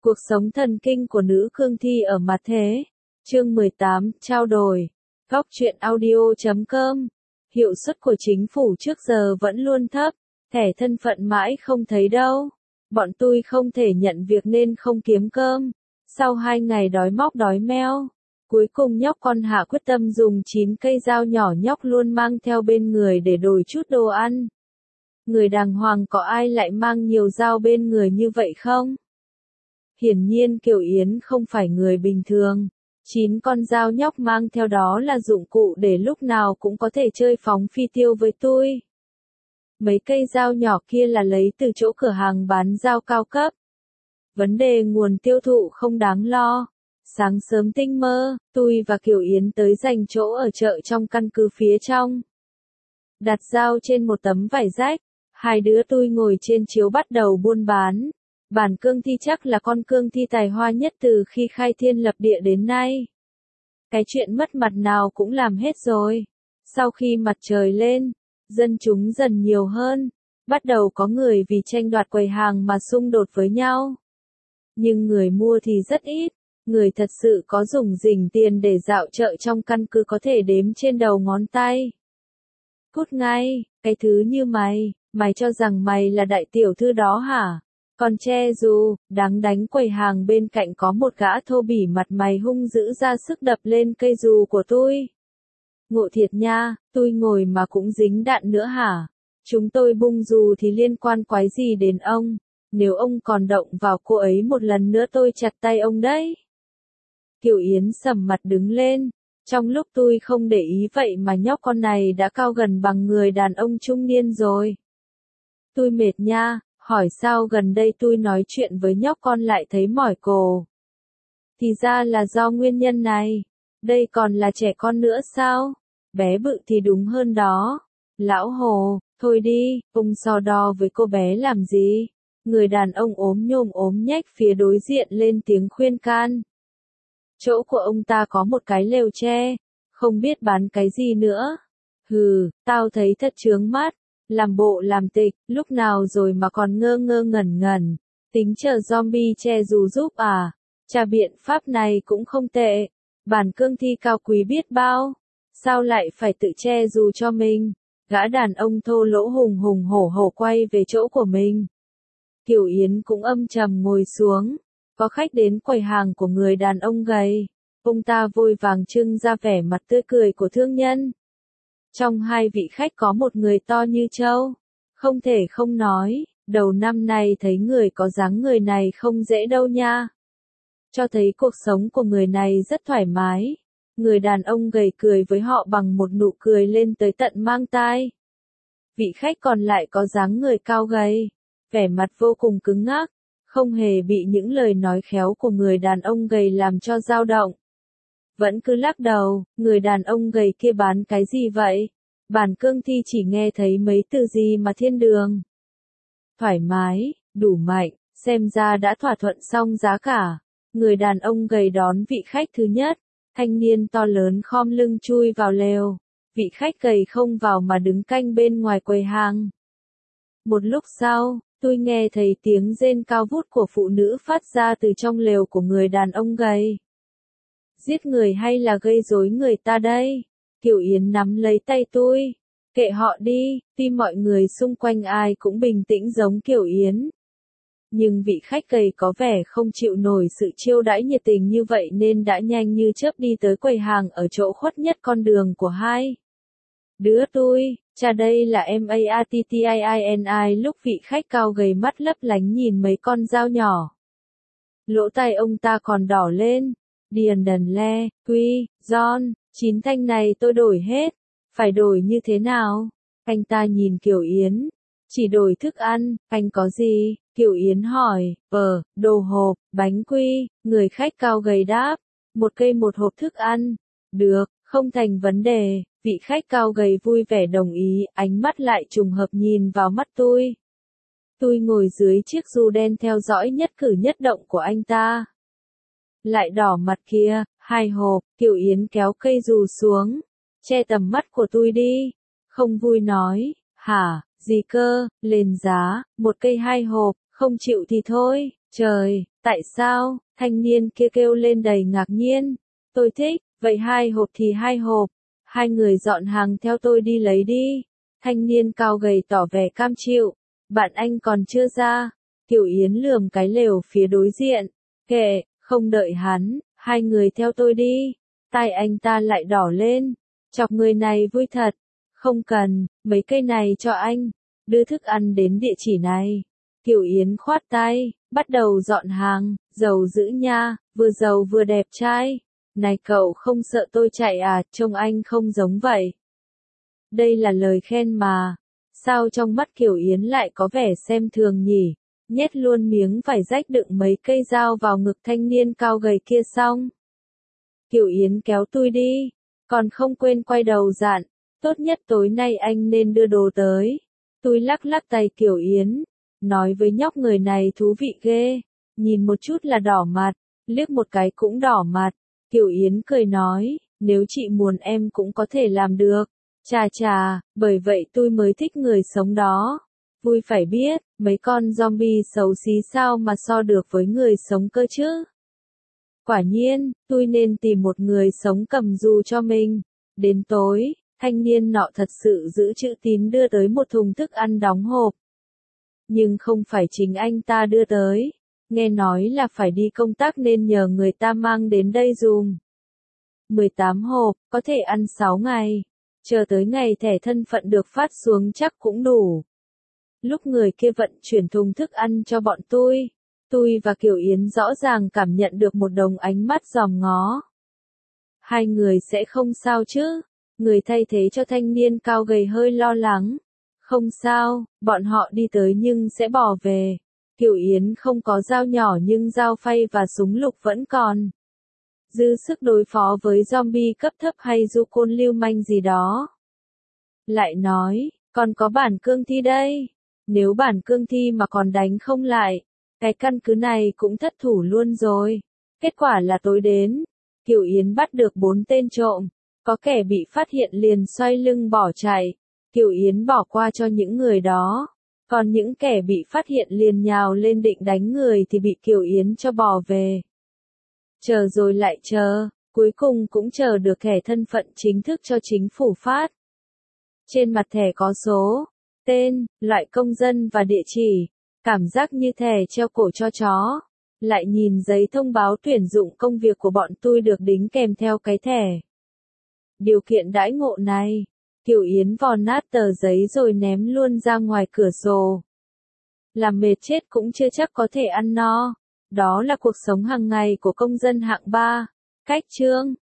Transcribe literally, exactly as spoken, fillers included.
Cuộc sống thần kinh của nữ cương thi ở mặt thế. Chương mười tám, trao đổi. Góc truyện audio chấm com. Hiệu suất của chính phủ trước giờ vẫn luôn thấp, thẻ thân phận mãi không thấy đâu. Bọn tôi không thể nhận việc nên không kiếm cơm. Sau hai ngày đói móc đói meo, cuối cùng nhóc con Hạ quyết tâm dùng chín cây dao nhỏ nhóc luôn mang theo bên người để đổi chút đồ ăn. Người đàng hoàng có ai lại mang nhiều dao bên người như vậy không? Hiển nhiên Kiều Yến không phải người bình thường. Chín con dao nhóc mang theo đó là dụng cụ để lúc nào cũng có thể chơi phóng phi tiêu với tôi. Mấy cây dao nhỏ kia là lấy từ chỗ cửa hàng bán dao cao cấp. Vấn đề nguồn tiêu thụ không đáng lo. Sáng sớm tinh mơ, tôi và Kiều Yến tới dành chỗ ở chợ trong căn cứ phía trong. Đặt dao trên một tấm vải rách, hai đứa tôi ngồi trên chiếu bắt đầu buôn bán. Bản cương thi chắc là con cương thi tài hoa nhất từ khi khai thiên lập địa đến nay. Cái chuyện mất mặt nào cũng làm hết rồi. Sau khi mặt trời lên, dân chúng dần nhiều hơn, bắt đầu có người vì tranh đoạt quầy hàng mà xung đột với nhau. Nhưng người mua thì rất ít, người thật sự có dùng rỉnh tiền để dạo chợ trong căn cứ có thể đếm trên đầu ngón tay. Cút ngay, cái thứ như mày, mày cho rằng mày là đại tiểu thư đó hả? Còn che dù, đáng đánh. Quầy hàng bên cạnh có một gã thô bỉ mặt mày hung dữ ra sức đập lên cây dù của tôi. Ngộ thiệt nha, tôi ngồi mà cũng dính đạn nữa hả? Chúng tôi bung dù thì liên quan quái gì đến ông? Nếu ông còn động vào cô ấy một lần nữa tôi chặt tay ông đấy. Kiều Yến sầm mặt đứng lên. Trong lúc tôi không để ý vậy mà nhóc con này đã cao gần bằng người đàn ông trung niên rồi. Tôi mệt nha. Hỏi sao gần đây tôi nói chuyện với nhóc con lại thấy mỏi cổ. Thì ra là do nguyên nhân này. Đây còn là trẻ con nữa sao? Bé bự thì đúng hơn đó. Lão Hồ, thôi đi, ông so đo với cô bé làm gì? Người đàn ông ốm nhôm ốm nhách phía đối diện lên tiếng khuyên can. Chỗ của ông ta có một cái lều tre, không biết bán cái gì nữa. Hừ, tao thấy thật chướng mắt. Làm bộ làm tịch, lúc nào rồi mà còn ngơ ngơ ngẩn ngẩn, tính chờ zombie che dù giúp à? Chà, biện pháp này cũng không tệ. Bản cương thi cao quý biết bao, sao lại phải tự che dù cho mình? Gã đàn ông thô lỗ hùng hùng hổ hổ quay về chỗ của mình. Kiều Yến cũng âm trầm ngồi xuống. Có khách đến quầy hàng của người đàn ông gầy. Ông ta vội vàng trưng ra vẻ mặt tươi cười của thương nhân. Trong hai vị khách có một người to như trâu. Không thể không nói, đầu năm nay thấy người có dáng người này không dễ đâu nha. Cho thấy cuộc sống của người này rất thoải mái. Người đàn ông gầy cười với họ bằng một nụ cười lên tới tận mang tai. Vị khách còn lại có dáng người cao gầy, vẻ mặt vô cùng cứng ngắc, không hề bị những lời nói khéo của người đàn ông gầy làm cho dao động. Vẫn cứ lắc đầu, người đàn ông gầy kia bán cái gì vậy? Bản cương thi chỉ nghe thấy mấy từ gì mà thiên đường. Thoải mái, đủ mạnh, xem ra đã thỏa thuận xong giá cả. Người đàn ông gầy đón vị khách thứ nhất, thanh niên to lớn khom lưng chui vào lều. Vị khách gầy không vào mà đứng canh bên ngoài quầy hàng. Một lúc sau, tôi nghe thấy tiếng rên cao vút của phụ nữ phát ra từ trong lều của người đàn ông gầy. Giết người hay là gây rối người ta đây? Kiều Yến nắm lấy tay tôi. Kệ họ đi, tuy mọi người xung quanh ai cũng bình tĩnh giống Kiều Yến. Nhưng vị khách gầy có vẻ không chịu nổi sự chiêu đãi nhiệt tình như vậy nên đã nhanh như chớp đi tới quầy hàng ở chỗ khuất nhất con đường của hai đứa tôi. Chà, đây là Mattiin. Lúc vị khách cao gầy mắt lấp lánh nhìn mấy con dao nhỏ. Lỗ tai ông ta còn đỏ lên. Điền đần le, quy, John, chín thanh này tôi đổi hết. Phải đổi như thế nào? Anh ta nhìn Kiều Yến. Chỉ đổi thức ăn, anh có gì? Kiều Yến hỏi. Ờ, đồ hộp, bánh quy. Người khách cao gầy đáp. Một cây một hộp thức ăn. Được, không thành vấn đề. Vị khách cao gầy vui vẻ đồng ý, ánh mắt lại trùng hợp nhìn vào mắt tôi. Tôi ngồi dưới chiếc dù đen theo dõi nhất cử nhất động của anh ta. Lại đỏ mặt kia, hai hộp. Kiều Yến kéo cây dù xuống, che tầm mắt của tôi đi. Không vui nói, hả, gì cơ, lên giá, một cây hai hộp, không chịu thì thôi. Trời, Tại sao? Thanh niên kia kêu lên đầy ngạc nhiên. Tôi thích, vậy hai hộp thì hai hộp. Hai người dọn hàng theo tôi đi lấy đi. Thanh niên cao gầy tỏ vẻ cam chịu. Bạn anh còn chưa ra. Tiểu Yến lườm cái lều phía đối diện. Kệ, không đợi hắn, hai người theo tôi đi. Tai anh ta lại đỏ lên. Chọc người này vui thật. Không cần, mấy cây này cho anh. Đưa thức ăn đến địa chỉ này. Tiểu Yến khoát tay, bắt đầu dọn hàng. Giàu dữ nha, vừa giàu vừa đẹp trai. Này cậu không sợ tôi chạy à, trông anh không giống vậy. Đây là lời khen mà. Sao trong mắt Kiều Yến lại có vẻ xem thường nhỉ? Nhét luôn miếng vải rách đựng mấy cây dao vào ngực thanh niên cao gầy kia xong. Kiều Yến kéo tôi đi, còn không quên quay đầu dặn, tốt nhất tối nay anh nên đưa đồ tới. Tôi lắc lắc tay Kiều Yến, nói với nhóc người này thú vị ghê, nhìn một chút là đỏ mặt, liếc một cái cũng đỏ mặt. Kiều Yến cười nói, nếu chị muốn em cũng có thể làm được. Chà chà, bởi vậy tôi mới thích người sống đó. Vui phải biết, mấy con zombie xấu xí sao mà so được với người sống cơ chứ. Quả nhiên, tôi nên tìm một người sống cầm dù cho mình. Đến tối, thanh niên nọ thật sự giữ chữ tín đưa tới một thùng thức ăn đóng hộp. Nhưng không phải chính anh ta đưa tới. Nghe nói là phải đi công tác nên nhờ người ta mang đến đây dùm. mười tám hộp, có thể ăn sáu ngày. Chờ tới ngày thẻ thân phận được phát xuống chắc cũng đủ. Lúc người kia vận chuyển thùng thức ăn cho bọn tôi, tôi và Kiều Yến rõ ràng cảm nhận được một đồng ánh mắt dòm ngó. Hai người sẽ không sao chứ? Người thay thế cho thanh niên cao gầy hơi lo lắng. Không sao, bọn họ đi tới nhưng sẽ bỏ về. Kiều Yến không có dao nhỏ nhưng dao phay và súng lục vẫn còn. Dư sức đối phó với zombie cấp thấp hay du côn lưu manh gì đó. Lại nói, còn có bản cương thi đây. Nếu bản cương thi mà còn đánh không lại, cái căn cứ này cũng thất thủ luôn rồi. Kết quả là tối đến, Kiều Yến bắt được bốn tên trộm. Có kẻ bị phát hiện liền xoay lưng bỏ chạy. Kiều Yến bỏ qua cho những người đó. Còn những kẻ bị phát hiện liền nhào lên định đánh người thì bị Kiều Yến cho bỏ về. Chờ rồi lại chờ, cuối cùng cũng chờ được thẻ thân phận chính thức cho chính phủ phát. Trên mặt thẻ có số, tên, loại công dân và địa chỉ, cảm giác như thẻ treo cổ cho chó. Lại nhìn giấy thông báo tuyển dụng công việc của bọn tôi được đính kèm theo cái thẻ. Điều kiện đãi ngộ này, Kiều Yến vò nát tờ giấy rồi ném luôn ra ngoài cửa sổ. Làm mệt chết cũng chưa chắc có thể ăn no. Đó là cuộc sống hàng ngày của công dân hạng ba. Cách chương